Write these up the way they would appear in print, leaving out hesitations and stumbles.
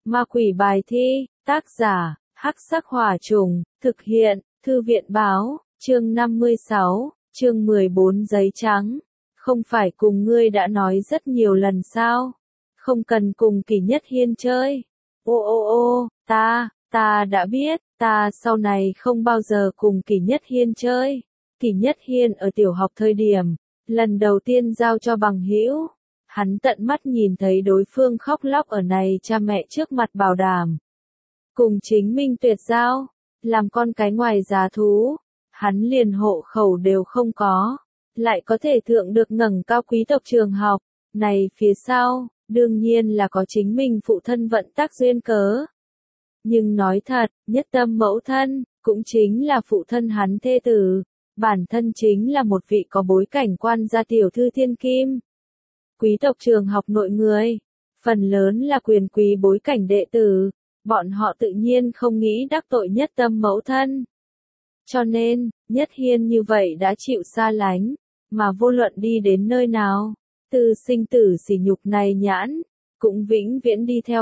Ma quỷ bài thi, tác giả, Hắc Sắc Hỏa Trùng, thực hiện, Thư viện báo, chương 56, chương 14 giấy trắng. Không phải cùng ngươi đã nói rất nhiều lần sao? Không cần cùng Kỷ Nhất Hiên chơi. Ô, ta đã biết, ta sau này không bao giờ cùng Kỷ Nhất Hiên chơi. Kỷ Nhất Hiên ở tiểu học thời điểm, lần đầu tiên giao cho bằng hữu. Hắn tận mắt nhìn thấy đối phương khóc lóc ở này cha mẹ trước mặt bảo đảm. Cùng chính minh tuyệt giao, làm con cái ngoài giá thú, hắn liền hộ khẩu đều không có, lại có thể thượng được ngẩng cao quý tộc trường học, này phía sau, đương nhiên là có chính mình phụ thân vận tác duyên cớ. Nhưng nói thật, nhất tâm mẫu thân, cũng chính là phụ thân hắn thê tử, bản thân chính là một vị có bối cảnh quan gia tiểu thư thiên kim. Quý tộc trường học nội người, phần lớn là quyền quý bối cảnh đệ tử, bọn họ tự nhiên không nghĩ đắc tội nhất tâm mẫu thân. Cho nên, Nhất Hiên như vậy đã chịu xa lánh, mà vô luận đi đến nơi nào, từ sinh tử sỉ nhục này nhãn, cũng vĩnh viễn đi theo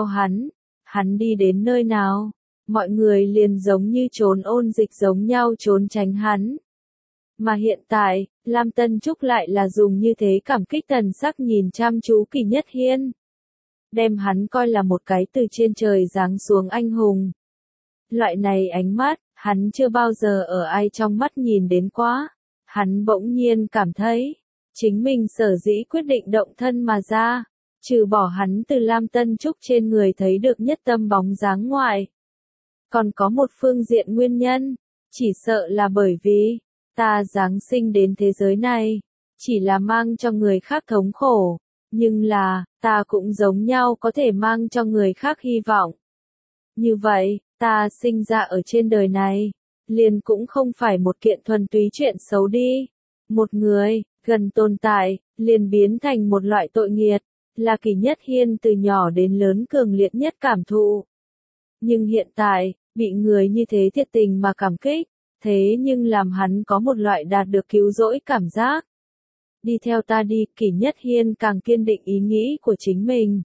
hắn đi đến nơi nào, mọi người liền giống như trốn ôn dịch giống nhau trốn tránh hắn. Mà hiện tại, Lam Tân Trúc lại là dùng như thế cảm kích thần sắc nhìn chăm chú Kỷ Nhất Hiên. Đem hắn coi là một cái từ trên trời giáng xuống anh hùng. Loại này ánh mắt, hắn chưa bao giờ ở ai trong mắt nhìn đến quá. Hắn bỗng nhiên cảm thấy, chính mình sở dĩ quyết định động thân mà ra, trừ bỏ hắn từ Lam Tân Trúc trên người thấy được nhất tâm bóng dáng ngoại. Còn có một phương diện nguyên nhân, chỉ sợ là bởi vì, ta giáng sinh đến thế giới này, chỉ là mang cho người khác thống khổ, nhưng là, ta cũng giống nhau có thể mang cho người khác hy vọng. Như vậy, ta sinh ra ở trên đời này, liền cũng không phải một kiện thuần túy chuyện xấu đi. Một người, gần tồn tại, liền biến thành một loại tội nghiệt, là Kỷ Nhất Hiên từ nhỏ đến lớn cường liệt nhất cảm thụ. Nhưng hiện tại, bị người như thế thiệt tình mà cảm kích, thế nhưng làm hắn có một loại đạt được cứu rỗi cảm giác. Đi theo ta đi, Kỷ Nhất Hiên càng kiên định ý nghĩ của chính mình.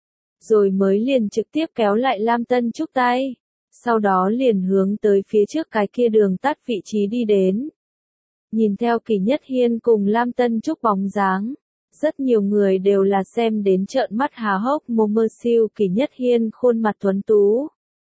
Rồi mới liền trực tiếp kéo lại Lam Tân Trúc tay. Sau đó liền hướng tới phía trước cái kia đường tắt vị trí đi đến. Nhìn theo Kỷ Nhất Hiên cùng Lam Tân Trúc bóng dáng. Rất nhiều người đều là xem đến trợn mắt há hốc mồm siêu Kỷ Nhất Hiên khuôn mặt tuấn tú.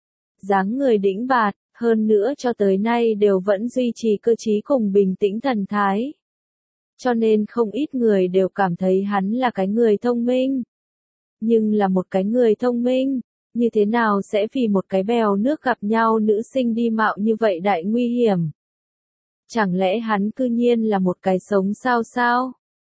Dáng người đĩnh bạt, hơn nữa cho tới nay đều vẫn duy trì cơ trí cùng bình tĩnh thần thái. Cho nên không ít người đều cảm thấy hắn là cái người thông minh. Nhưng là một cái người thông minh, như thế nào sẽ vì một cái bèo nước gặp nhau nữ sinh đi mạo như vậy đại nguy hiểm? Chẳng lẽ hắn cư nhiên là một cái sống sao?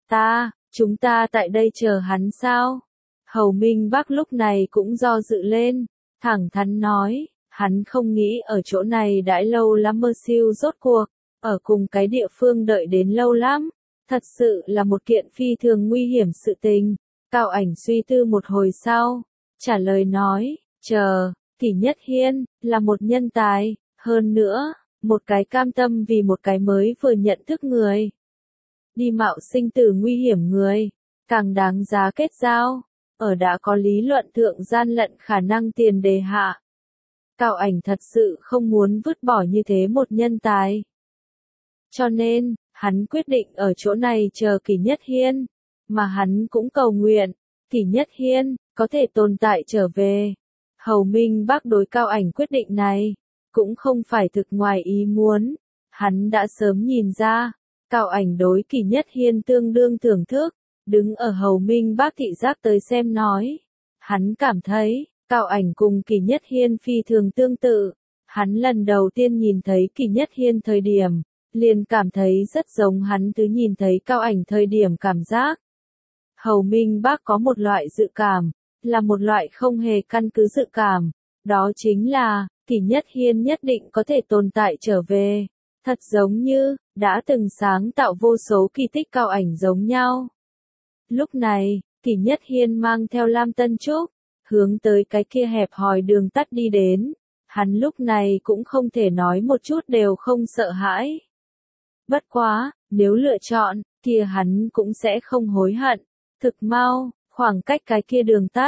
Chúng ta tại đây chờ hắn sao? Hầu Minh Bắc lúc này cũng do dự lên, thẳng thắn nói, hắn không nghĩ ở chỗ này đãi lâu lắm siêu rốt cuộc, ở cùng cái địa phương đợi đến lâu lắm, thật sự là một kiện phi thường nguy hiểm sự tình. Cao Ảnh suy tư một hồi sau, trả lời nói, chờ, Kỷ Nhất Hiên, là một nhân tài, hơn nữa, một cái cam tâm vì một cái mới vừa nhận thức người. Đi mạo sinh tử nguy hiểm người, càng đáng giá kết giao, ở đã có lý luận thượng gian lận khả năng tiền đề hạ. Cao Ảnh thật sự không muốn vứt bỏ như thế một nhân tài. Cho nên, hắn quyết định ở chỗ này chờ Kỷ Nhất Hiên, mà hắn cũng cầu nguyện, Kỷ Nhất Hiên, có thể tồn tại trở về. Hầu Minh Bắc đối Cao Ảnh quyết định này, cũng không phải thực ngoài ý muốn, hắn đã sớm nhìn ra, Cao Ảnh đối Kỷ Nhất Hiên tương đương thưởng thức, đứng ở Hầu Minh Bắc thị giác tới xem nói. Hắn cảm thấy, Cao Ảnh cùng Kỷ Nhất Hiên phi thường tương tự, hắn lần đầu tiên nhìn thấy Kỷ Nhất Hiên thời điểm, liền cảm thấy rất giống hắn thứ nhìn thấy Cao Ảnh thời điểm cảm giác. Hầu Minh Bắc có một loại dự cảm, là một loại không hề căn cứ dự cảm, đó chính là, Kỷ Nhất Hiên nhất định có thể tồn tại trở về, thật giống như, đã từng sáng tạo vô số kỳ tích Cao Ảnh giống nhau. Lúc này, Kỷ Nhất Hiên mang theo Lam Tân Trúc, hướng tới cái kia hẹp hòi đường tắt đi đến, hắn lúc này cũng không thể nói một chút đều không sợ hãi. Bất quá, nếu lựa chọn, kia hắn cũng sẽ không hối hận. Thực mau, khoảng cách cái kia đường tắt,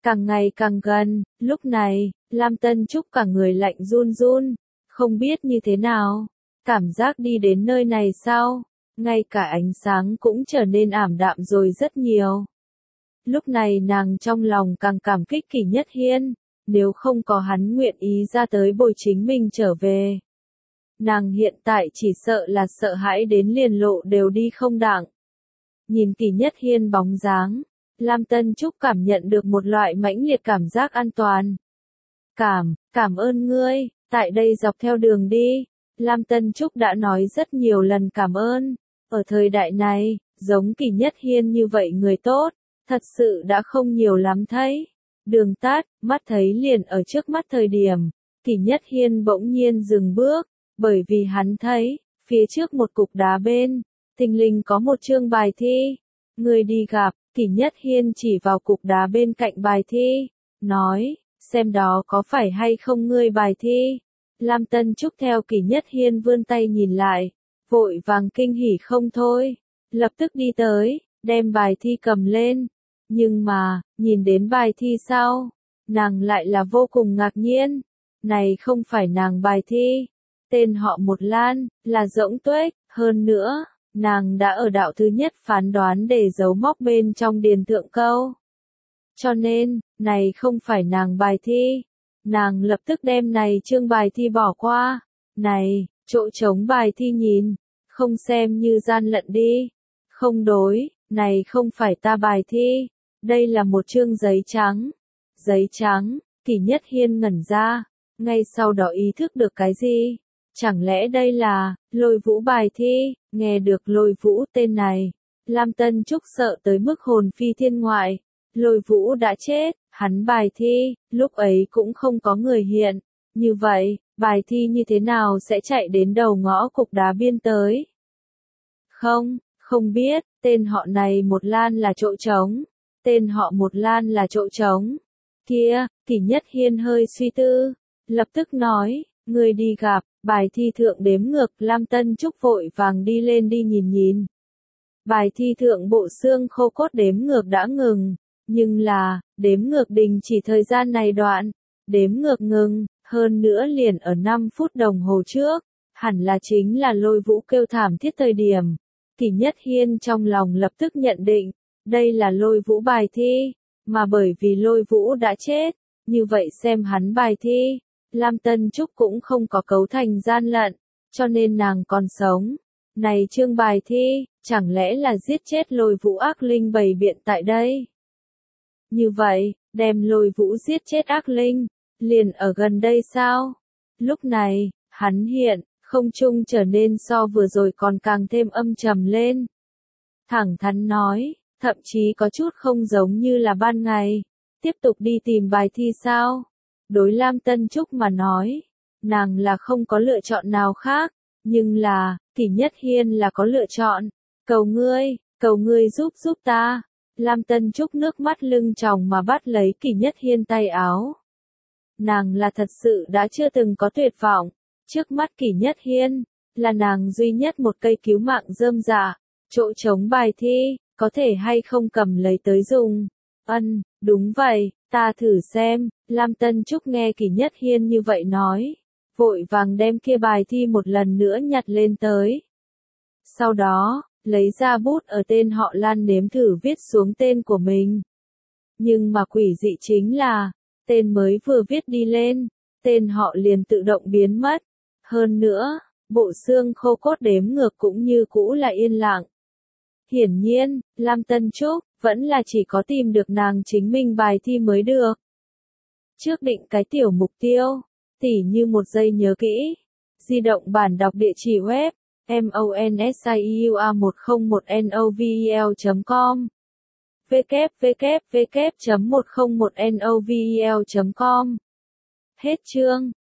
càng ngày càng gần, lúc này, Lam Tân Trúc cả người lạnh run run, không biết như thế nào, cảm giác đi đến nơi này sao, ngay cả ánh sáng cũng trở nên ảm đạm rồi rất nhiều. Lúc này nàng trong lòng càng cảm kích Kỷ Nhất Hiên, nếu không có hắn nguyện ý ra tới bồi chính mình trở về. Nàng hiện tại chỉ sợ là sợ hãi đến liền lộ đều đi không đặng. Nhìn Kỷ Nhất Hiên bóng dáng, Lam Tân Trúc cảm nhận được một loại mãnh liệt cảm giác an toàn. Cảm ơn ngươi, tại đây dọc theo đường đi, Lam Tân Trúc đã nói rất nhiều lần cảm ơn. Ở thời đại này, giống Kỷ Nhất Hiên như vậy người tốt, thật sự đã không nhiều lắm thấy. Đường tắt, mắt thấy liền ở trước mắt thời điểm, Kỷ Nhất Hiên bỗng nhiên dừng bước, bởi vì hắn thấy, phía trước một cục đá bên, thình lình có một chương bài thi. Người đi gặp, Kỷ Nhất Hiên chỉ vào cục đá bên cạnh bài thi, nói, xem đó có phải hay không ngươi bài thi. Lam Tân Trúc theo Kỷ Nhất Hiên vươn tay nhìn lại, vội vàng kinh hỉ không thôi, lập tức đi tới, đem bài thi cầm lên. Nhưng mà, nhìn đến bài thi sau, nàng lại là vô cùng ngạc nhiên. Này không phải nàng bài thi, tên họ Một Lan, là Rỗng Tuếch, hơn nữa, nàng đã ở đạo thứ nhất phán đoán để dấu mốc bên trong điền thượng câu. Cho nên, này không phải nàng bài thi. Nàng lập tức đem này chương bài thi bỏ qua. Này, chỗ trống bài thi nhìn, không xem như gian lận đi. Không đối, này không phải ta bài thi. Đây là một chương giấy trắng. Giấy trắng, Kỷ Nhất Hiên ngẩn ra, ngay sau đó ý thức được cái gì? Chẳng lẽ đây là Lôi Vũ bài thi? Nghe được Lôi Vũ tên này, Lam Tân Trúc sợ tới mức hồn phi thiên ngoại. Lôi Vũ đã chết, hắn bài thi, lúc ấy cũng không có người hiện. Như vậy, bài thi như thế nào sẽ chạy đến đầu ngõ cục đá biên tới? Không biết, tên họ này Một Lan là chỗ trống. Tên họ Một Lan là chỗ trống. Kia, Kỷ Nhất Hiên hơi suy tư, lập tức nói, người đi gặp, bài thi thượng đếm ngược. Lam Tân Trúc vội vàng đi lên đi nhìn. Bài thi thượng bộ xương khô cốt đếm ngược đã ngừng, nhưng là, đếm ngược đình chỉ thời gian này đoạn, đếm ngược ngừng, hơn nữa liền ở 5 phút đồng hồ trước, hẳn là chính là Lôi Vũ kêu thảm thiết thời điểm. Kỷ Nhất Hiên trong lòng lập tức nhận định, đây là Lôi Vũ bài thi, mà bởi vì Lôi Vũ đã chết, như vậy xem hắn bài thi, Lam Tân Trúc cũng không có cấu thành gian lận, cho nên nàng còn sống. Này chương bài thi, chẳng lẽ là giết chết Lôi Vũ ác linh bày biện tại đây? Như vậy, đem Lôi Vũ giết chết ác linh, liền ở gần đây sao? Lúc này, hắn hiện, không trung trở nên so vừa rồi còn càng thêm âm trầm lên. Thẳng thắn nói, thậm chí có chút không giống như là ban ngày. Tiếp tục đi tìm bài thi sao? Đối Lam Tân Trúc mà nói, nàng là không có lựa chọn nào khác, nhưng là, Kỷ Nhất Hiên là có lựa chọn. Cầu ngươi giúp ta. Lam Tân Trúc nước mắt lưng tròng mà bắt lấy Kỷ Nhất Hiên tay áo. Nàng là thật sự đã chưa từng có tuyệt vọng. Trước mắt Kỷ Nhất Hiên, là nàng duy nhất một cây cứu mạng rơm rạ. Chỗ trống bài thi, có thể hay không cầm lấy tới dùng. Đúng vậy, ta thử xem. Lam Tân Trúc nghe Kỷ Nhất Hiên như vậy nói, vội vàng đem kia bài thi một lần nữa nhặt lên tới. Sau đó, lấy ra bút ở tên họ Lan nếm thử viết xuống tên của mình. Nhưng mà quỷ dị chính là, tên mới vừa viết đi lên, tên họ liền tự động biến mất. Hơn nữa, bộ xương khô cốt đếm ngược cũng như cũ là yên lặng. Hiển nhiên, Lam Tân Trúc, vẫn là chỉ có tìm được nàng chính mình bài thi mới được. Trước định cái tiểu mục tiêu, tỉ như một giây nhớ kỹ. Di động bản đọc địa chỉ web, monsiua101novel.com www.101novel.com. Hết chương.